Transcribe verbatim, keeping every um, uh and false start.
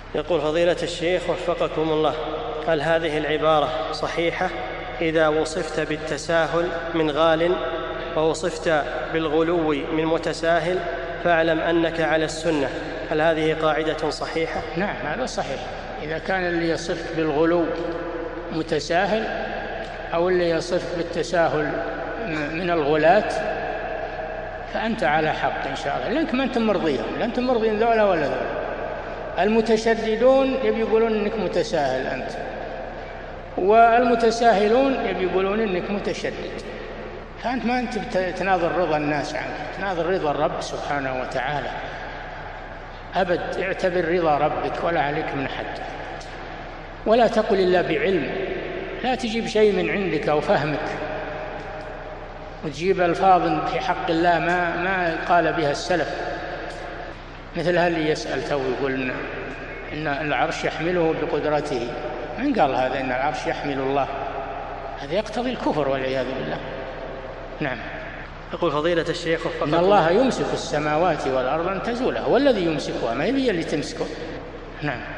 يقول فضيلة الشيخ وفقكم الله، هل هذه العبارة صحيحة إذا وصفت بالتساهل من غال ووصفت بالغلو من متساهل فاعلم أنك على السنة؟ هل هذه قاعدة صحيحة؟ نعم هذا صحيح. إذا كان اللي يصف بالغلو متساهل أو اللي يصف بالتساهل من الغلاة فأنت على حق إن شاء الله، لأنك ما أنت مرضيهم، لا أنت مرضين ذولا ولا ذولا. المتشددون يبي يقولون إنك متساهل أنت، والمتساهلون يبي يقولون إنك متشدد، فأنت ما أنت تناظر رضا الناس عنك، تناظر رضا الرب سبحانه وتعالى. أبد اعتبر رضا ربك ولا عليك من حد، ولا تقل إلا بعلم، لا تجيب شيء من عندك أو فهمك وتجيب ألفاظ في حق الله ما ما قال بها السلف، مثل هل يسأل تو يقول إن العرش يحمله بقدرته، من قال هذا إن العرش يحمل الله؟ هذا يقتضي الكفر والعياذ بالله. نعم. يقول فضيلة الشيخ إن الله يمسك السماوات والأرض أن تزولا، هو الذي يمسكها، ما هي اللي تمسكه. نعم.